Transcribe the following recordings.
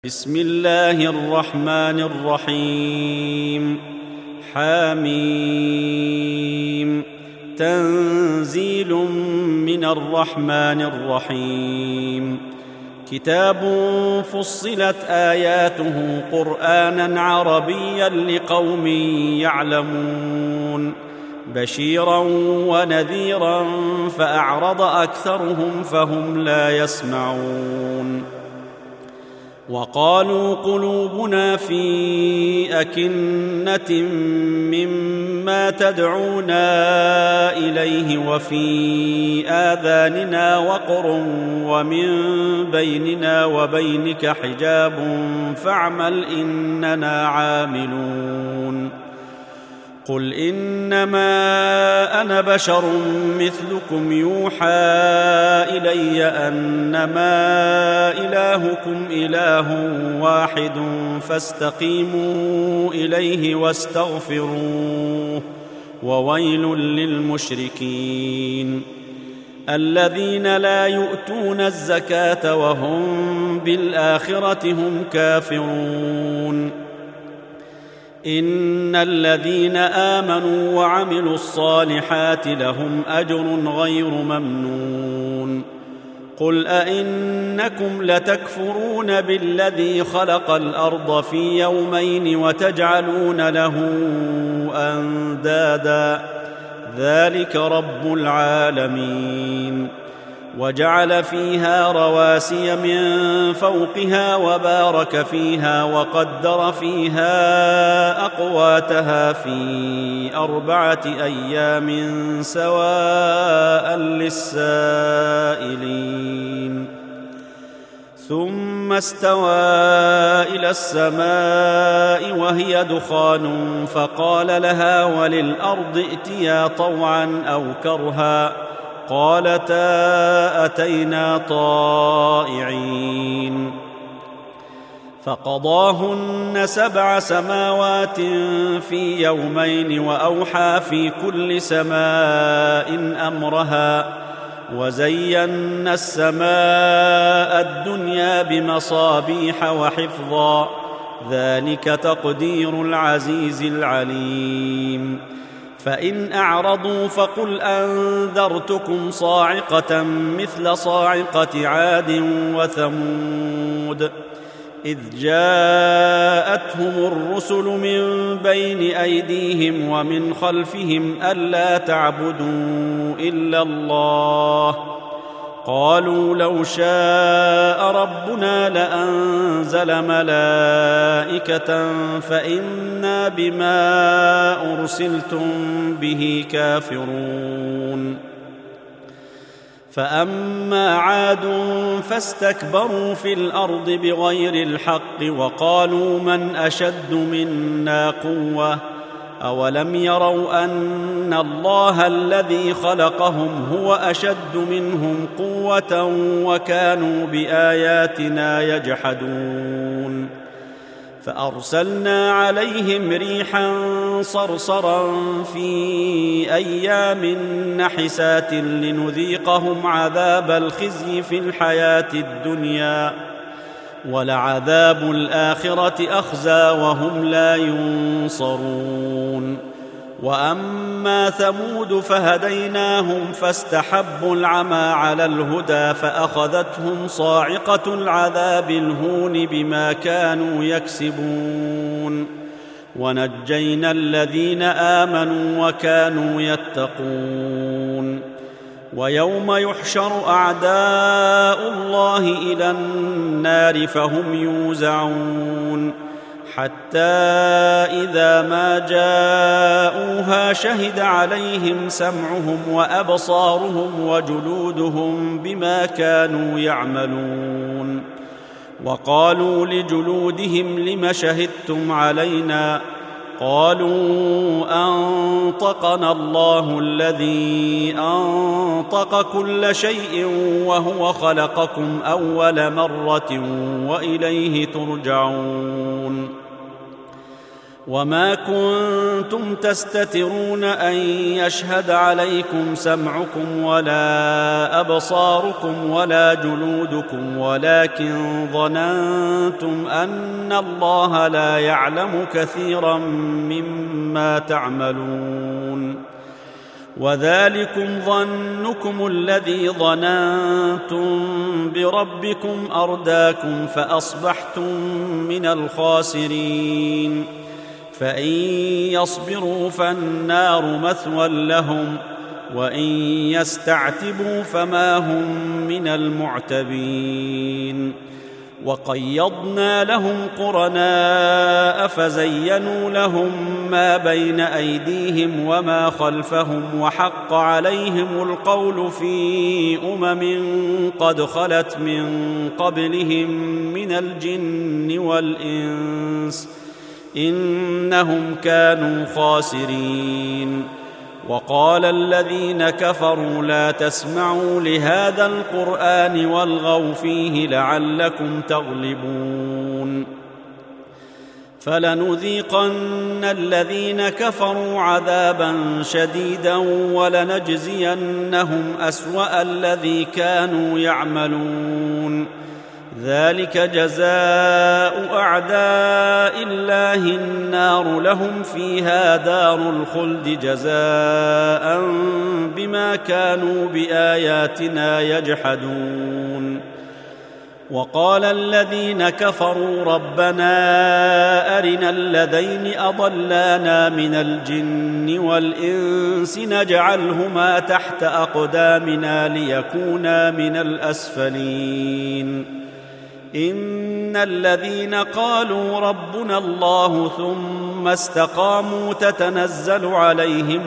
بسم الله الرحمن الرحيم. حميم. تنزيل من الرحمن الرحيم. كتاب فصلت آياته قرآنا عربيا لقوم يعلمون بشيرا ونذيرا فأعرض أكثرهم فهم لا يسمعون. وقالوا قلوبنا في أكنة مما تدعونا إليه وفي آذاننا وقر ومن بيننا وبينك حجاب فاعمل إننا عاملون. قل إنما أنا بشر مثلكم يوحى إلي أنما إلهكم إله واحد فاستقيموا إليه واستغفروه وويل للمشركين الذين لا يؤتون الزكاة وهم بالآخرة هم كافرون. إن الذين آمنوا وعملوا الصالحات لهم أجر غير ممنون. قل أئنكم لتكفرون بالذي خلق الأرض في يومين وتجعلون له أندادا ذلك رب العالمين. وجعل فيها رواسي من فوقها وبارك فيها وقدر فيها أقواتها في 4 أيام سواء للسائلين. ثم استوى إلى السماء وهي دخان فقال لها وللأرض ائتيا طوعا أو كرها قالتا أتينا طائعين. فقضاهن 7 سماوات في يومين وأوحى في كل سماء أمرها وزينا السماء الدنيا بمصابيح وحفظا ذلك تقدير العزيز العليم. فإن أعرضوا فقل أنذرتكم صاعقة مثل صاعقة عاد وثمود إذ جاءتهم الرسل من بين أيديهم ومن خلفهم ألا تعبدوا إلا الله قالوا لو شاء ربنا لأنزل ملائكة فإنا بما أرسلتم به كافرون. فأما عاد فاستكبروا في الأرض بغير الحق وقالوا من أشد منا قوة أولم يروا أن الله الذي خلقهم هو أشد منهم قوة وكانوا بآياتنا يجحدون. فأرسلنا عليهم ريحا صرصرا في أيام نحسات لنذيقهم عذاب الخزي في الحياة الدنيا ولعذاب الآخرة أخزى وهم لا ينصرون. وأما ثمود فهديناهم فاستحبوا العمى على الهدى فأخذتهم صاعقة العذاب الهون بما كانوا يكسبون ونجينا الذين آمنوا وكانوا يتقون. ويوم يحشر أعداء الله إلى النار فهم يوزعون حتى إذا ما جاءوها شهد عليهم سمعهم وأبصارهم وجلودهم بما كانوا يعملون. وقالوا لجلودهم لم شهدتم علينا قالوا أنطقنا الله الذي أنطق كل شيء وهو خلقكم أول مرة وإليه ترجعون. وما كنتم تستترون أن يشهد عليكم سمعكم ولا أبصاركم ولا جلودكم ولكن ظننتم أن الله لا يعلم كثيرا مما تعملون وذلكم ظنكم الذي ظننتم بربكم أرداكم فأصبحتم من الخاسرين فإن يصبروا فالنار مثوى لهم وإن يستعتبوا فما هم من المعتبين وقيضنا لهم قرناء فزينوا لهم ما بين أيديهم وما خلفهم وحق عليهم القول في قد خلت من قبلهم من الجن والإنس إنهم كانوا خاسرين وقال الذين كفروا لا تسمعوا لهذا القرآن والغوا فيه لعلكم تغلبون فلنذيقن الذين كفروا عذابا شديدا ولنجزينهم أسوأ الذي كانوا يعملون ذلك جزاء أعداء الله النار لهم فيها دار الخلد جزاء بما كانوا بآياتنا يجحدون وقال الذين كفروا ربنا أرنا الذين أضلانا من الجن والإنس نجعلهما تحت أقدامنا ليكونا من الأسفلين إن الذين قالوا ربنا الله ثم استقاموا تتنزل عليهم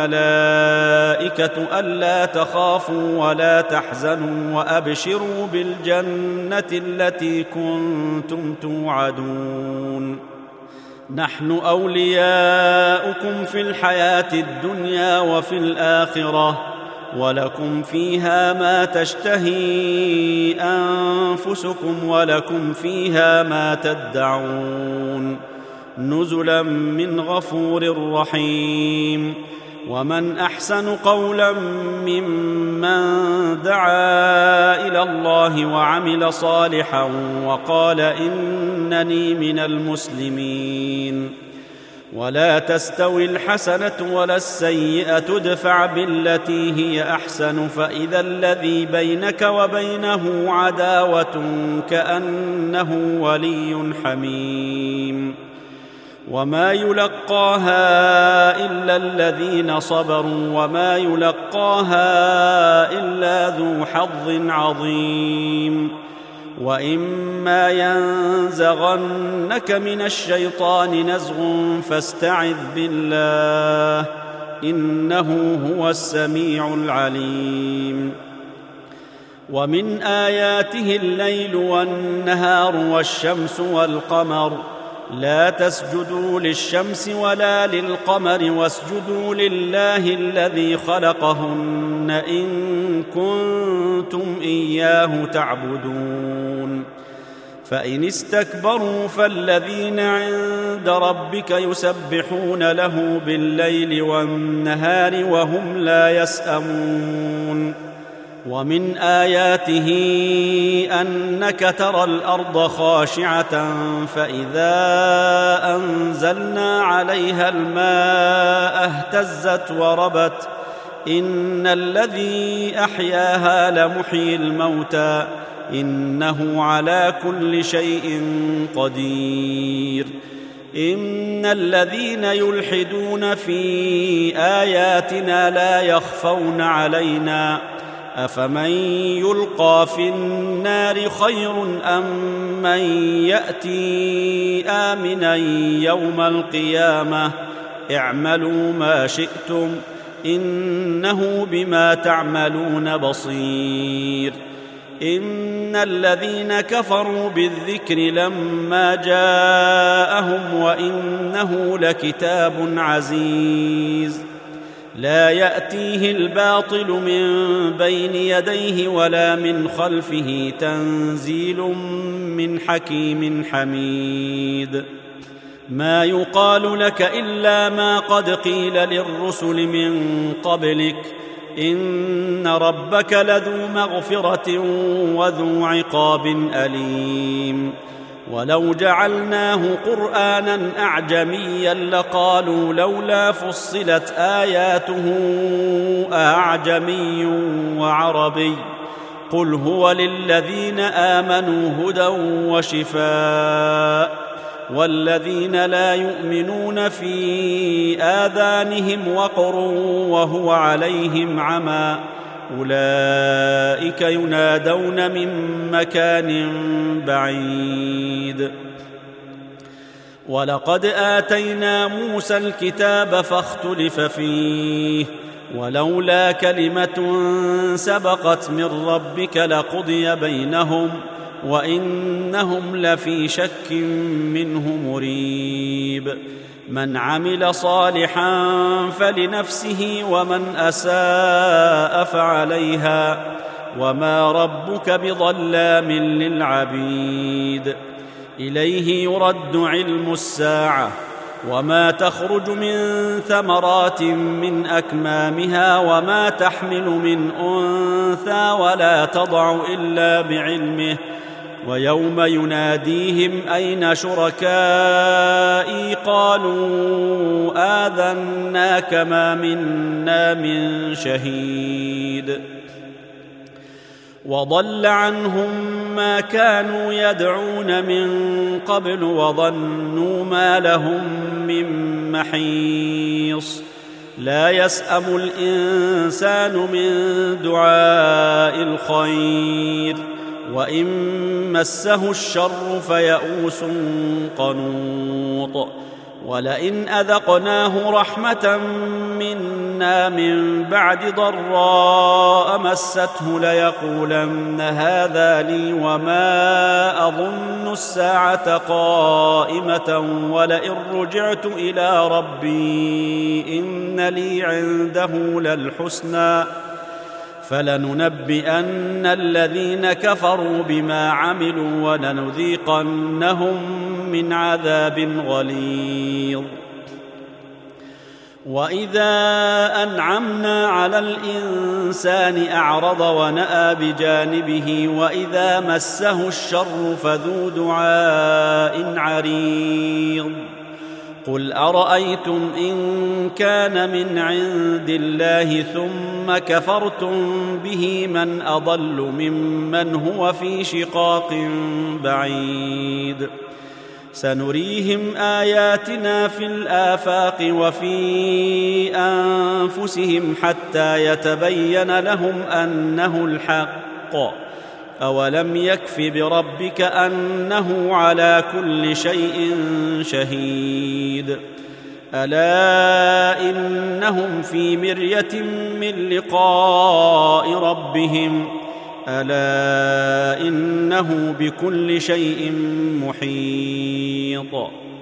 الملائكة ألا تخافوا ولا تحزنوا وأبشروا بالجنة التي كنتم توعدون نحن أولياؤكم في الحياة الدنيا وفي الآخرة ولكم فيها ما تشتهي أنفسكم ولكم فيها ما تدعون نزلا من غفور رحيم ومن أحسن قولا ممن دعا إلى الله وعمل صالحا وقال إنني من المسلمين ولا تستوي الحسنة ولا السيئة ادفع بالتي هي أحسن فإذا الذي بينك وبينه عداوة كأنه ولي حميم وما يلقاها إلا الذين صبروا وما يلقاها إلا ذو حظ عظيم وإما ينزغنك من الشيطان نزغ فاستعذ بالله إنه هو السميع العليم ومن آياته الليل والنهار والشمس والقمر لا تسجدوا للشمس ولا للقمر واسجدوا لله الذي خلقهن إن كنتم إياه تعبدون فإن استكبروا فالذين عند ربك يسبحون له بالليل والنهار وهم لا يسأمون ومن آياته أنك ترى الأرض خاشعة فإذا أنزلنا عليها الماء اهتزت وربت إن الذي أحياها لمحيي الموتى إنه على كل شيء قدير إن الذين يلحدون في آياتنا لا يخفون علينا أفمن يلقى في النار خير أم من يأتي آمنا يوم القيامة اعملوا ما شئتم إنه بما تعملون بصير إن الذين كفروا بالذكر لما جاءهم وإنه لكتاب عزيز لا يأتيه الباطل من بين يديه ولا من خلفه تنزيل من حكيم حميد ما يقال لك إلا ما قد قيل للرسل من قبلك إن ربك لذو مغفرة وذو عقاب أليم ولو جعلناه قرآنا أعجميا لقالوا لولا فصلت آياته أعجمي وعربي قل هو للذين آمنوا هدى وشفاء والذين لا يؤمنون في آذانهم وقر وهو عليهم عمى أولئك ينادون من مكان بعيد ولقد آتينا موسى الكتاب فاختلف فيه ولولا كلمة سبقت من ربك لقضي بينهم وإنهم لفي شك منه مريب من عمل صالحا فلنفسه ومن أساء فعليها وما ربك بظلام للعبيد إليه يرد علم الساعة وما تخرج من ثمرات من أكمامها وما تحمل من أنثى ولا تضع إلا بعلمه ويوم يناديهم أين شركائي قالوا آذناك ما منا من شهيد وضل عنهم ما كانوا يدعون من قبل وظنوا ما لهم من محيص لا يسأم الإنسان من دعاء الخير وإن مسه الشر فيئوس قنوط ولئن أذقناه رحمة منا من بعد ضراء مسته ليقولن هذا لي وما أظن الساعة قائمة ولئن رجعت إلى ربي إن لي عنده للحسنى فلننبئن الذين كفروا بما عملوا ولنذيقنهم من عذاب غليظ وإذا أنعمنا على الإنسان أعرض ونأى بجانبه وإذا مسه الشر فذو دعاء عريض قل أرأيتم إن كان من عند الله ثم كفرتم به من أضل ممن هو في شقاق بعيد سنريهم آياتنا في الآفاق وفي أنفسهم حتى يتبين لهم أنه الحق أولم يكف بربك أنه على كل شيء شهيد ألا إنهم في مرية من لقاء ربهم ألا إنه بكل شيء محيط